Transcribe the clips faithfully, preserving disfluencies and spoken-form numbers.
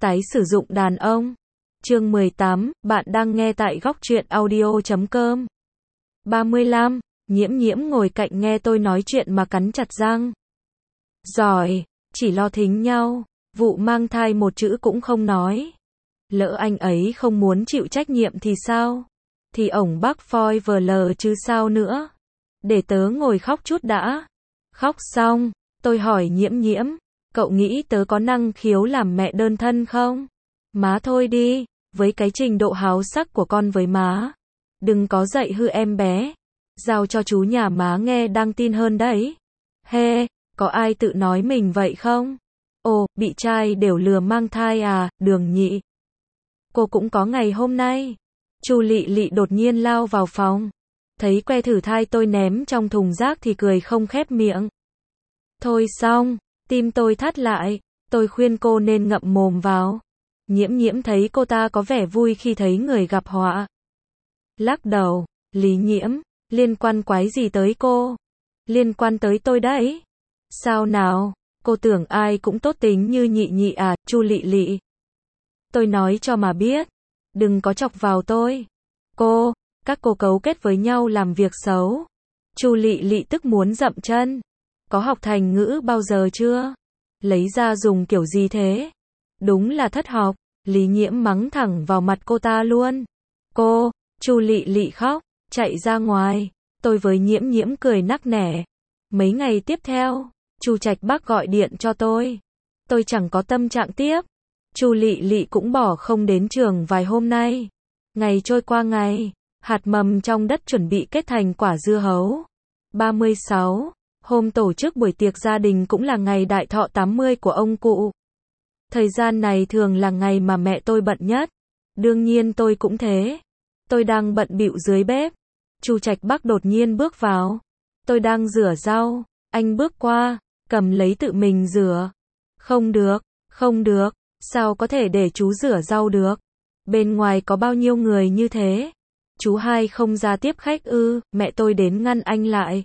Tái sử dụng đàn ông. Chương mười tám, bạn đang nghe tại góc truyện audio chấm com. ba mươi lăm, Nhiễm Nhiễm ngồi cạnh nghe tôi nói chuyện mà cắn chặt răng. Giỏi, chỉ lo thính nhau, vụ mang thai một chữ cũng không nói. Lỡ anh ấy không muốn chịu trách nhiệm thì sao? Thì ổng bác phoi vờ lờ chứ sao nữa. Để tớ ngồi khóc chút đã. Khóc xong, tôi hỏi Nhiễm Nhiễm, cậu nghĩ tớ có năng khiếu làm mẹ đơn thân không? Má thôi đi, với cái trình độ háo sắc của con với má. Đừng có dạy hư em bé. Giao cho chú nhà má nghe đang tin hơn đấy. He, có ai tự nói mình vậy không? Ồ, bị trai đều lừa mang thai à, Đường Nhị. Cô cũng có ngày hôm nay. Chu Lị Lị đột nhiên lao vào phòng. Thấy que thử thai tôi ném trong thùng rác thì cười không khép miệng. Thôi xong, tim tôi thắt lại, tôi khuyên cô nên ngậm mồm vào. Nhiễm Nhiễm thấy cô ta có vẻ vui khi thấy người gặp họa. Lắc đầu, Lý Nhiễm, liên quan quái gì tới cô? Liên quan tới tôi đấy. Sao nào, cô tưởng ai cũng tốt tính như Nhị Nhị à, Chu Lị Lị. Tôi nói cho mà biết, đừng có chọc vào tôi. Cô, các cô cấu kết với nhau làm việc xấu. Chu Lị Lị tức muốn dậm chân. Có học thành ngữ bao giờ chưa? Lấy ra dùng kiểu gì thế? Đúng là thất học. Lý Nhiễm mắng thẳng vào mặt cô ta luôn. Cô, Chu Lị Lị khóc, chạy ra ngoài. Tôi với Nhiễm Nhiễm cười nắc nẻ. Mấy ngày tiếp theo, Chu Trạch Bắc gọi điện cho tôi. Tôi chẳng có tâm trạng tiếp. Chu Lị Lị cũng bỏ không đến trường vài hôm nay. Ngày trôi qua ngày, hạt mầm trong đất chuẩn bị kết thành quả dưa hấu. ba mươi sáu, hôm tổ chức buổi tiệc gia đình cũng là ngày đại thọ tám mươi của ông cụ. Thời gian này thường là ngày mà mẹ tôi bận nhất. Đương nhiên tôi cũng thế. Tôi đang bận bịu dưới bếp. Chu Trạch Bắc đột nhiên bước vào. Tôi đang rửa rau. Anh bước qua, cầm lấy tự mình rửa. Không được, không được. Sao có thể để chú rửa rau được? Bên ngoài có bao nhiêu người như thế? Chú hai không ra tiếp khách ư? Mẹ tôi đến ngăn anh lại.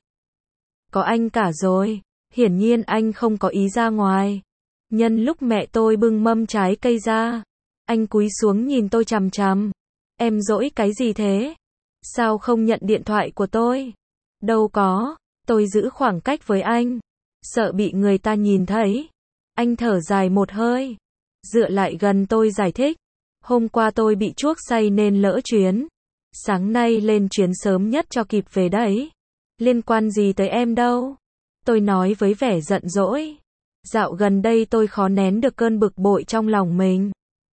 Có anh cả rồi. Hiển nhiên anh không có ý ra ngoài. Nhân lúc mẹ tôi bưng mâm trái cây ra, anh cúi xuống nhìn tôi chằm chằm. Em dỗi cái gì thế? Sao không nhận điện thoại của tôi? Đâu có, tôi giữ khoảng cách với anh. Sợ bị người ta nhìn thấy. Anh thở dài một hơi. Dựa lại gần tôi giải thích. Hôm qua tôi bị chuốc say nên lỡ chuyến. Sáng nay lên chuyến sớm nhất cho kịp về đấy. Liên quan gì tới em đâu? Tôi nói với vẻ giận dỗi. Dạo gần đây tôi khó nén được cơn bực bội trong lòng mình.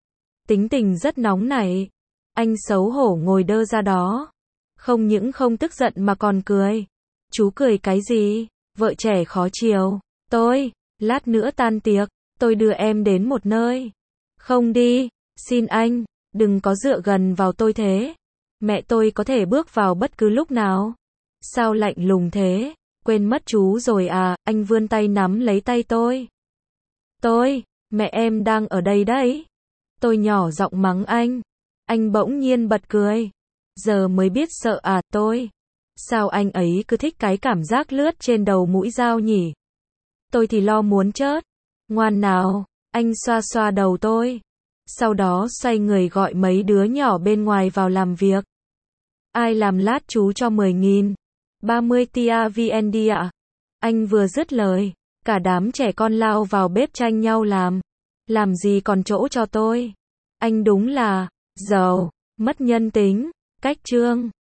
Tính tình rất nóng nảy. Anh xấu hổ ngồi đơ ra đó. Không những không tức giận mà còn cười. Chú cười cái gì? Vợ trẻ khó chiều. Tôi, lát nữa tan tiệc, tôi đưa em đến một nơi. Không đi, xin anh, đừng có dựa gần vào tôi thế. Mẹ tôi có thể bước vào bất cứ lúc nào. Sao lạnh lùng thế? Quên mất chú rồi à? Anh vươn tay nắm lấy tay tôi. Tôi, mẹ em đang ở đây đấy. Tôi nhỏ giọng mắng anh. Anh bỗng nhiên bật cười. Giờ mới biết sợ à? Tôi. Sao anh ấy cứ thích cái cảm giác lướt trên đầu mũi dao nhỉ? Tôi thì lo muốn chết. Ngoan nào, anh xoa xoa đầu tôi. Sau đó xoay người gọi mấy đứa nhỏ bên ngoài vào làm việc. Ai làm lát chú cho mười nghìn. ba mươi tia vê en đê ạ. Anh vừa dứt lời, cả đám trẻ con lao vào bếp tranh nhau làm. Làm gì còn chỗ cho tôi. Anh đúng là giàu, mất nhân tính, cách trương.